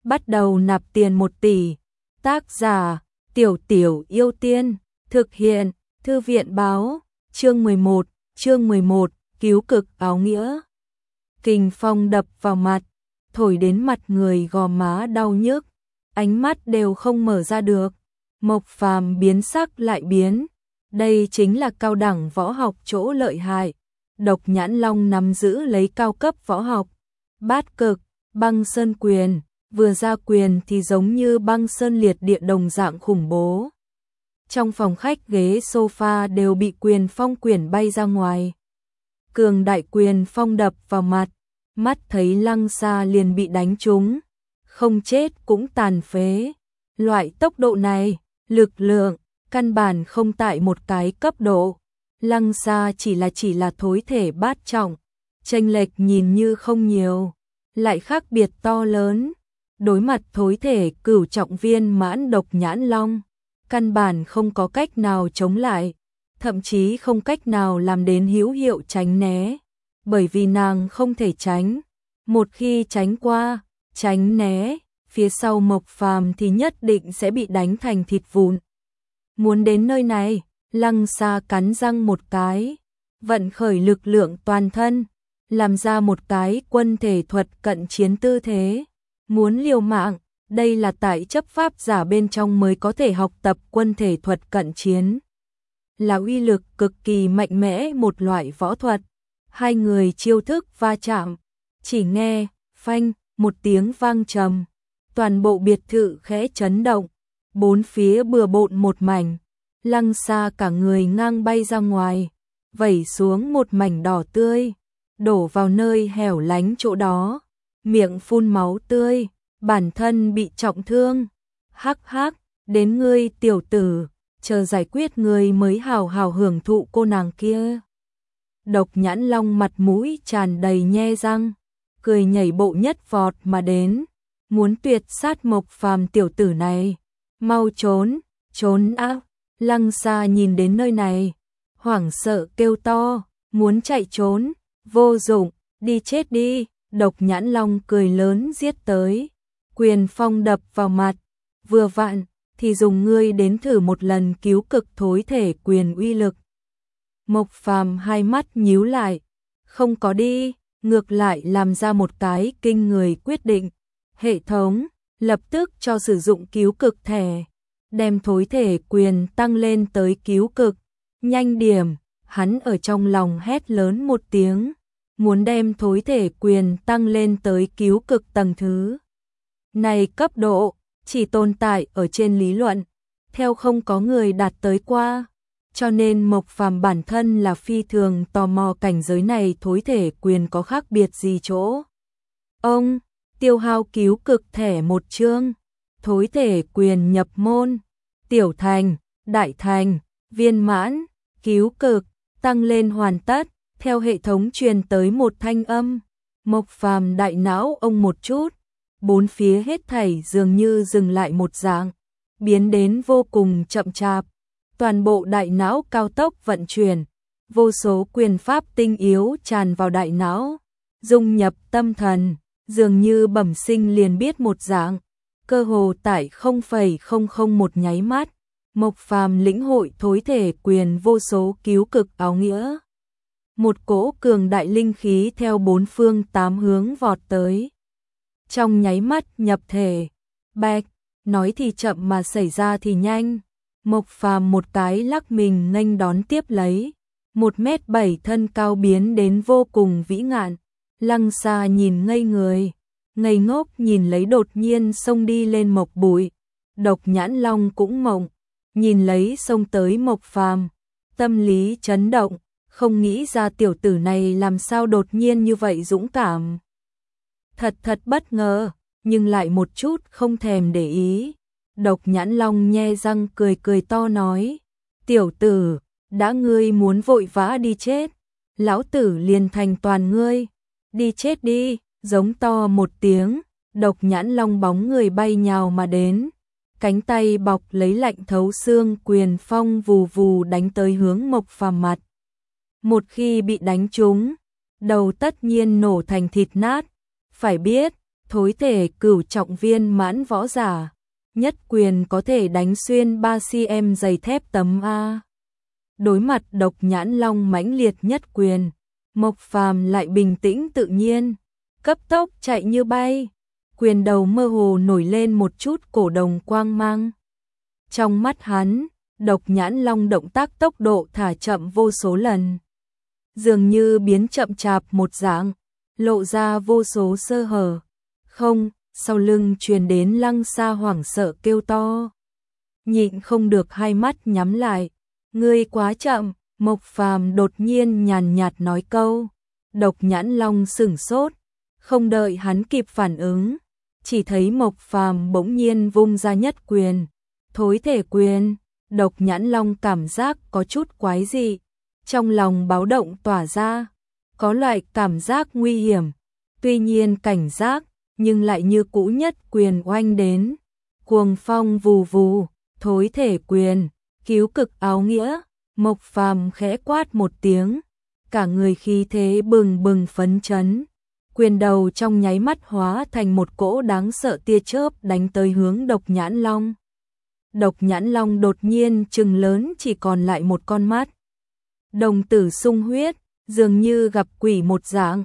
bắt đầu nạp tiền 1 tỷ. Tác giả, Tiểu Tiểu Yêu Tiên, thực hiện, Thư viện báo, chương 11, cứu cực áo nghĩa. Kình phong đập vào mặt, thổi đến mặt người gò má đau nhức, ánh mắt đều không mở ra được. Mộc Phàm biến sắc lại biến, đây chính là cao đẳng võ học chỗ lợi hại. Độc Nhãn Long nắm giữ lấy cao cấp võ học, Bát Cực, Băng Sơn Quyền, vừa ra quyền thì giống như băng sơn liệt địa đồng dạng khủng bố. Trong phòng khách ghế sofa đều bị quyền phong quyển bay ra ngoài. Cường đại quyền phong đập vào mặt, mắt thấy Lăng Sa liền bị đánh trúng, không chết cũng tàn phế. Loại tốc độ này, lực lượng, căn bản không tại một cái cấp độ. Lăng Sa chỉ là thối thể bát trọng, chênh lệch nhìn như không nhiều, lại khác biệt to lớn. Đối mặt thối thể cửu trọng viên mãn Độc Nhãn Long, căn bản không có cách nào chống lại, thậm chí không cách nào làm đến hữu hiệu tránh né, bởi vì nàng không thể tránh. Một khi tránh qua, tránh né, phía sau Mộc Phàm thì nhất định sẽ bị đánh thành thịt vụn. Muốn đến nơi này, Lăng Sa cắn răng một cái, vận khởi lực lượng toàn thân, làm ra một cái quân thể thuật cận chiến tư thế, muốn liều mạng. Đây là tại chấp pháp giả bên trong mới có thể học tập quân thể thuật cận chiến, là uy lực cực kỳ mạnh mẽ một loại võ thuật. Hai người chiêu thức va chạm, chỉ nghe phanh một tiếng vang trầm, toàn bộ biệt thự khẽ chấn động, bốn phía bừa bộn một mảnh. Lăng Sa cả người ngang bay ra ngoài, vẩy xuống một mảnh đỏ tươi, đổ vào nơi hẻo lánh chỗ đó, miệng phun máu tươi, bản thân bị trọng thương. Hắc hắc, đến ngươi tiểu tử, chờ giải quyết ngươi mới hào hào hưởng thụ cô nàng kia. Độc Nhãn Long mặt mũi tràn đầy nhe răng, cười nhảy bộ nhất vọt mà đến, muốn tuyệt sát Mộc Phàm tiểu tử này. Mau trốn, trốn á! Lăng Sa nhìn đến nơi này, hoảng sợ kêu to, muốn chạy trốn, vô dụng, đi chết đi. Độc Nhãn Long cười lớn giết tới, quyền phong đập vào mặt, vừa vặn thì dùng ngươi đến thử một lần cứu cực thối thể quyền uy lực. Mộc Phàm hai mắt nhíu lại, không có đi, ngược lại làm ra một cái kinh người quyết định. Hệ thống lập tức cho sử dụng cứu cực thẻ, đem thối thể quyền tăng lên tới cứu cực. Nhanh điểm, hắn ở trong lòng hét lớn một tiếng, muốn đem thối thể quyền tăng lên tới cứu cực tầng thứ. Này cấp độ, chỉ tồn tại ở trên lý luận, theo không có người đạt tới qua. Cho nên Mộc Phàm bản thân là phi thường tò mò cảnh giới này thối thể quyền có khác biệt gì chỗ. Ông, tiêu hao cứu cực thẻ một chương, thối thể quyền nhập môn, tiểu thành, đại thành, viên mãn, cứu cực, tăng lên hoàn tất. Theo hệ thống truyền tới một thanh âm, Mộc Phàm đại não ông một chút, bốn phía hết thảy dường như dừng lại một dạng, biến đến vô cùng chậm chạp. Toàn bộ đại não cao tốc vận chuyển, vô số quyền pháp tinh yếu tràn vào đại não, dung nhập tâm thần, dường như bẩm sinh liền biết một dạng. Cơ hồ tại 0,001 nháy mắt, Mộc Phàm lĩnh hội thối thể quyền vô số cứu cực áo nghĩa. Một cỗ cường đại linh khí theo bốn phương tám hướng vọt tới, trong nháy mắt nhập thể. Bạch, nói thì chậm mà xảy ra thì nhanh. Mộc Phàm một cái lắc mình nghênh đón tiếp lấy, 1m7 thân cao biến đến vô cùng vĩ ngạn. Lăng Sa nhìn ngây người, ngây ngốc nhìn lấy đột nhiên xông đi lên Mộc Bụi. Độc Nhãn Long cũng mộng, nhìn lấy xông tới Mộc Phàm, tâm lý chấn động, không nghĩ ra tiểu tử này làm sao đột nhiên như vậy dũng cảm. Thật bất ngờ, nhưng lại một chút không thèm để ý. Độc Nhãn Long nhe răng cười to nói, tiểu tử, đã ngươi muốn vội vã đi chết, lão tử liền thành toàn ngươi, đi chết đi. Giống to một tiếng, Độc Nhãn Long bóng người bay nhào mà đến, cánh tay bọc lấy lạnh thấu xương quyền phong vù vù đánh tới hướng Mộc Phàm mặt. Một khi bị đánh trúng, đầu tất nhiên nổ thành thịt nát. Phải biết, thối thể cửu trọng viên mãn võ giả, nhất quyền có thể đánh xuyên 3cm dày thép tấm A. Đối mặt Độc Nhãn Long mãnh liệt nhất quyền, Mộc Phàm lại bình tĩnh tự nhiên, cấp tốc chạy như bay, quyền đầu mơ hồ nổi lên một chút cổ đồng quang mang. Trong mắt hắn, Độc Nhãn Long động tác tốc độ thả chậm vô số lần, dường như biến chậm chạp một dạng, lộ ra vô số sơ hở. Không, sau lưng truyền đến Lăng Sa hoảng sợ kêu to. Nhịn không được hai mắt nhắm lại, ngươi quá chậm, Mộc Phàm đột nhiên nhàn nhạt nói câu. Độc Nhãn Long sửng sốt, không đợi hắn kịp phản ứng, chỉ thấy Mộc Phàm bỗng nhiên vung ra nhất quyền, thối thể quyền. Độc Nhãn Long cảm giác có chút quái dị, trong lòng báo động tỏa ra, có loại cảm giác nguy hiểm, tuy nhiên cảnh giác, nhưng lại như cũ nhất quyền oanh đến. Cuồng phong vù vù, thối thể quyền, cứu cực áo nghĩa, Mộc Phàm khẽ quát một tiếng, cả người khí thế bừng bừng phấn chấn, quyền đầu trong nháy mắt hóa thành một cỗ đáng sợ tia chớp đánh tới hướng Độc Nhãn Long. Độc Nhãn Long đột nhiên trừng lớn chỉ còn lại một con mắt. Đồng tử sung huyết, dường như gặp quỷ một dạng,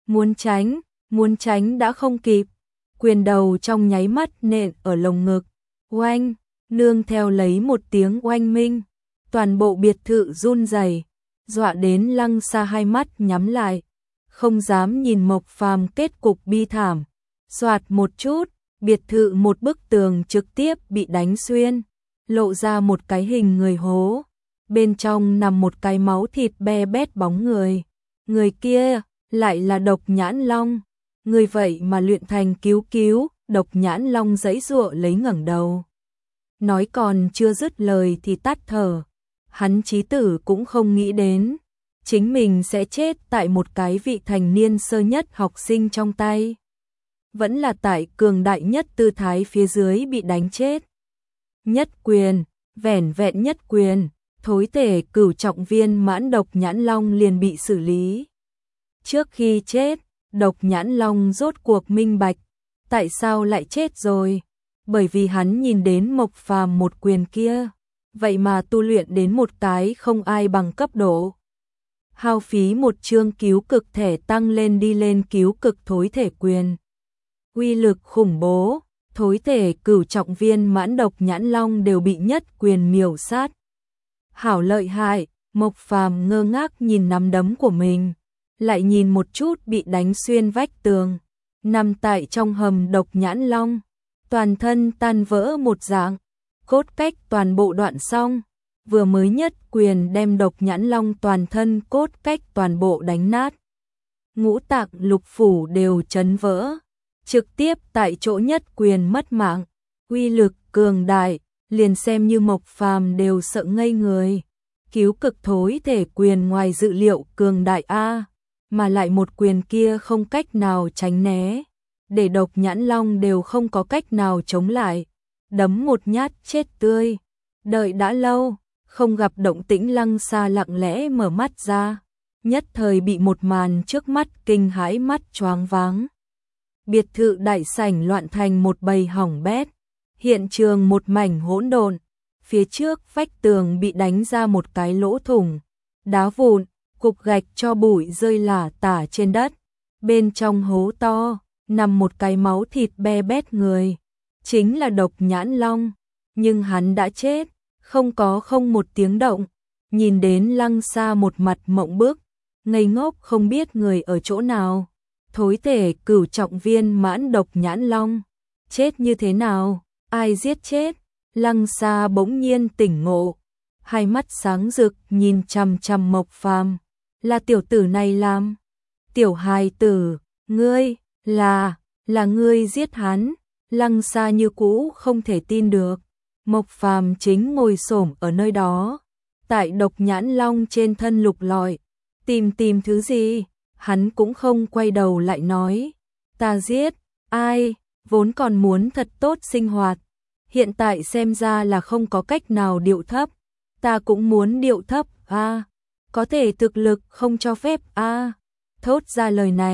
muốn tránh đã không kịp. Quyền đầu trong nháy mắt nện ở lồng ngực, oanh, nương theo lấy một tiếng oanh minh, toàn bộ biệt thự run rẩy, dọa đến Lăng Sa hai mắt nhắm lại, không dám nhìn Mộc Phàm kết cục bi thảm. Soạt một chút, biệt thự một bức tường trực tiếp bị đánh xuyên, lộ ra một cái hình người hố, bên trong nằm một cái máu thịt be bét bóng người. Người kia lại là Độc Nhãn Long. Người vậy mà luyện thành cứu, Độc Nhãn Long giãy giụa lấy ngẩng đầu. Nói còn chưa dứt lời thì tắt thở. Hắn chí tử cũng không nghĩ đến, chính mình sẽ chết tại một cái vị thành niên sơ nhất học sinh trong tay. Vẫn là tại cường đại nhất tư thái phía dưới bị đánh chết. Nhất quyền, vẻn vẹn nhất quyền, thối thể cửu trọng viên mãn Độc Nhãn Long liền bị xử lý. Trước khi chết, Độc Nhãn Long rốt cuộc minh bạch, tại sao lại chết rồi? Bởi vì hắn nhìn đến Mộc Phàm một quyền kia, vậy mà tu luyện đến một cái không ai bằng cấp độ. Hao phí một chương cứu cực thể tăng lên đi lên cứu cực thối thể quyền. Uy lực khủng bố, thối thể cửu trọng viên mãn Độc Nhãn Long đều bị nhất quyền miểu sát. Hảo lợi hại, Mộc Phàm ngơ ngác nhìn nắm đấm của mình, lại nhìn một chút bị đánh xuyên vách tường, nằm tại trong hầm Độc Nhãn Long, toàn thân tan vỡ một dạng, cốt cách toàn bộ đoạn xong, vừa mới nhất quyền đem Độc Nhãn Long toàn thân cốt cách toàn bộ đánh nát. Ngũ tạng lục phủ đều chấn vỡ, trực tiếp tại chỗ nhất quyền mất mạng, uy lực cường đại, liền xem như Mộc Phàm đều sợ ngây người. Cứu cực thối thể quyền ngoài dự liệu cường đại a, mà lại một quyền kia không cách nào tránh né, để Độc Nhãn Long đều không có cách nào chống lại, đấm một nhát chết tươi. Đợi đã lâu, không gặp động tĩnh, Lăng Sa lặng lẽ mở mắt ra, nhất thời bị một màn trước mắt kinh hãi mắt choáng váng. Biệt thự đại sảnh loạn thành một bầy hỏng bét, hiện trường một mảnh hỗn độn, phía trước vách tường bị đánh ra một cái lỗ thủng, đá vụn, cục gạch cho bụi rơi lả tả trên đất, bên trong hố to nằm một cái máu thịt be bét người, chính là Độc Nhãn Long, nhưng hắn đã chết, không một tiếng động. Nhìn đến Lăng Sa một mặt mộng bức, ngây ngốc không biết người ở chỗ nào. Thối thể cửu trọng viên mãn Độc Nhãn Long, chết như thế nào, ai giết chết? Lăng Sa bỗng nhiên tỉnh ngộ, hai mắt sáng rực nhìn chằm chằm Mộc Phàm, là tiểu tử này làm? Tiểu hài tử, ngươi, là ngươi giết hắn? Lăng Sa như cũ không thể tin được. Mộc Phàm chính ngồi xổm ở nơi đó, tại Độc Nhãn Long trên thân lục lọi, tìm thứ gì, hắn cũng không quay đầu lại nói, ta giết, ai, vốn còn muốn thật tốt sinh hoạt, hiện tại xem ra là không có cách nào điệu thấp, ta cũng muốn điệu thấp, có thể thực lực không cho phép, thốt ra lời này,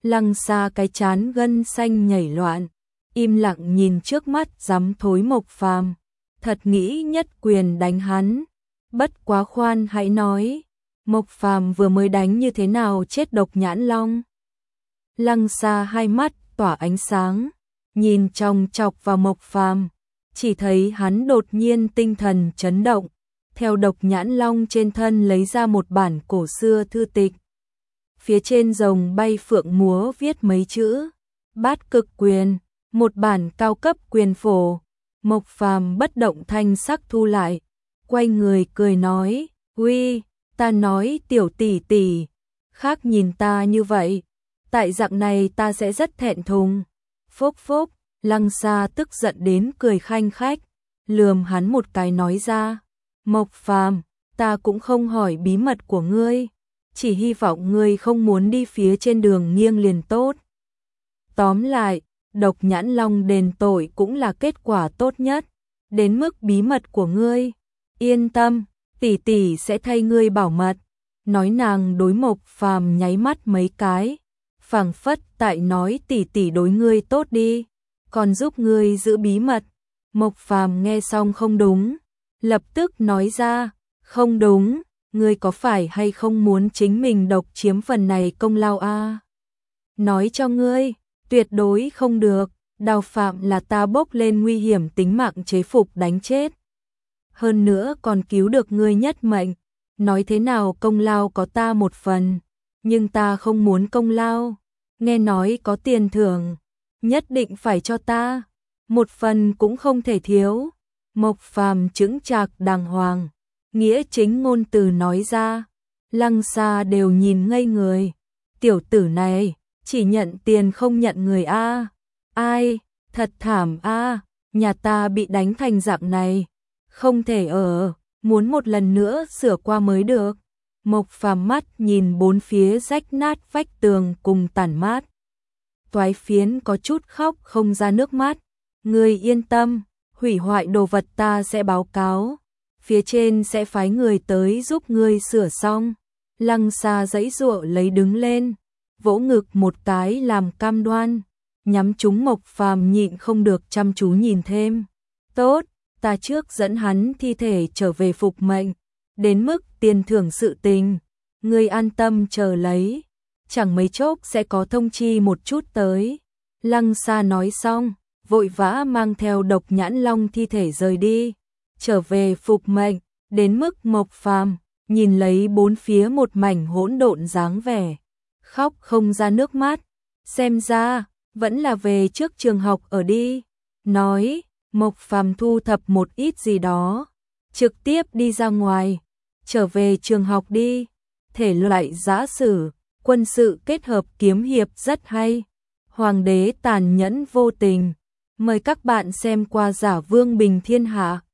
Lăng Sa cái chán gân xanh nhảy loạn, im lặng nhìn trước mắt dám thối Mộc Phàm, thật nghĩ nhất quyền đánh hắn. Bất quá khoan hãy nói, Mộc Phàm vừa mới đánh như thế nào chết Độc Nhãn Long? Lăng Sa hai mắt tỏa ánh sáng, nhìn chòng chọc vào Mộc Phàm, chỉ thấy hắn đột nhiên tinh thần chấn động, theo Độc Nhãn Long trên thân lấy ra một bản cổ xưa thư tịch. Phía trên rồng bay phượng múa viết mấy chữ, Bát Cực Quyền, một bản cao cấp quyền phổ. Mộc Phàm bất động thanh sắc thu lại, quay người cười nói, "Uy, ta nói tiểu tỷ tỷ, khác nhìn ta như vậy, tại dạng này ta sẽ rất thẹn thùng." Phốc phốc, Lăng Sa tức giận đến cười khanh khách, lườm hắn một cái nói ra, "Mộc Phàm, ta cũng không hỏi bí mật của ngươi, chỉ hy vọng ngươi không muốn đi phía trên đường nghiêng liền tốt. Tóm lại, Độc Nhãn Long đền tội cũng là kết quả tốt nhất, đến mức bí mật của ngươi, yên tâm, tỷ tỷ sẽ thay ngươi bảo mật." Nói nàng đối Mộc Phàm nháy mắt mấy cái, phảng phất tại nói tỷ tỷ đối ngươi tốt đi, còn giúp ngươi giữ bí mật. Mộc Phàm nghe xong không đúng, lập tức nói ra, "Không đúng, ngươi có phải hay không muốn chính mình độc chiếm phần này công lao a? Nói cho ngươi, tuyệt đối không được, Đào Phạm là ta bốc lên nguy hiểm tính mạng chế phục đánh chết. Hơn nữa còn cứu được ngươi nhất mệnh, nói thế nào công lao có ta một phần, nhưng ta không muốn công lao, nghe nói có tiền thưởng, nhất định phải cho ta, một phần cũng không thể thiếu." Mộc Phàm chững chạc đàng hoàng, nghĩa chính ngôn từ nói ra, Lăng Sa đều nhìn ngây người, tiểu tử này, chỉ nhận tiền không nhận người a. Ai, thật thảm a, nhà ta bị đánh thành dạng này, không thể ở, muốn một lần nữa sửa qua mới được. Mộc Phàm mắt nhìn bốn phía rách nát vách tường cùng tàn mát toái phiến, có chút khóc không ra nước mắt. "Ngươi yên tâm, hủy hoại đồ vật ta sẽ báo cáo, phía trên sẽ phái người tới giúp ngươi sửa xong." Lăng Sa giãy giụa lấy đứng lên, vỗ ngực một cái làm cam đoan, nhắm trúng Mộc Phàm nhịn không được chăm chú nhìn thêm. "Tốt, ta trước dẫn hắn thi thể trở về phục mệnh, đến mức tiền thưởng sự tình, ngươi an tâm chờ lấy, chẳng mấy chốc sẽ có thông chi một chút tới." Lăng Sa nói xong, vội vã mang theo Độc Nhãn Long thi thể rời đi, trở về phục mệnh, đến mức Mộc Phàm nhìn lấy bốn phía một mảnh hỗn độn dáng vẻ, khóc không ra nước mắt, xem ra vẫn là về trước trường học ở đi. Nói, Mộc Phàm thu thập một ít gì đó, trực tiếp đi ra ngoài, trở về trường học đi. Thể loại giã sử, quân sự kết hợp kiếm hiệp rất hay. Hoàng đế tàn nhẫn vô tình. Mời các bạn xem qua Giả Vương Bình Thiên Hạ.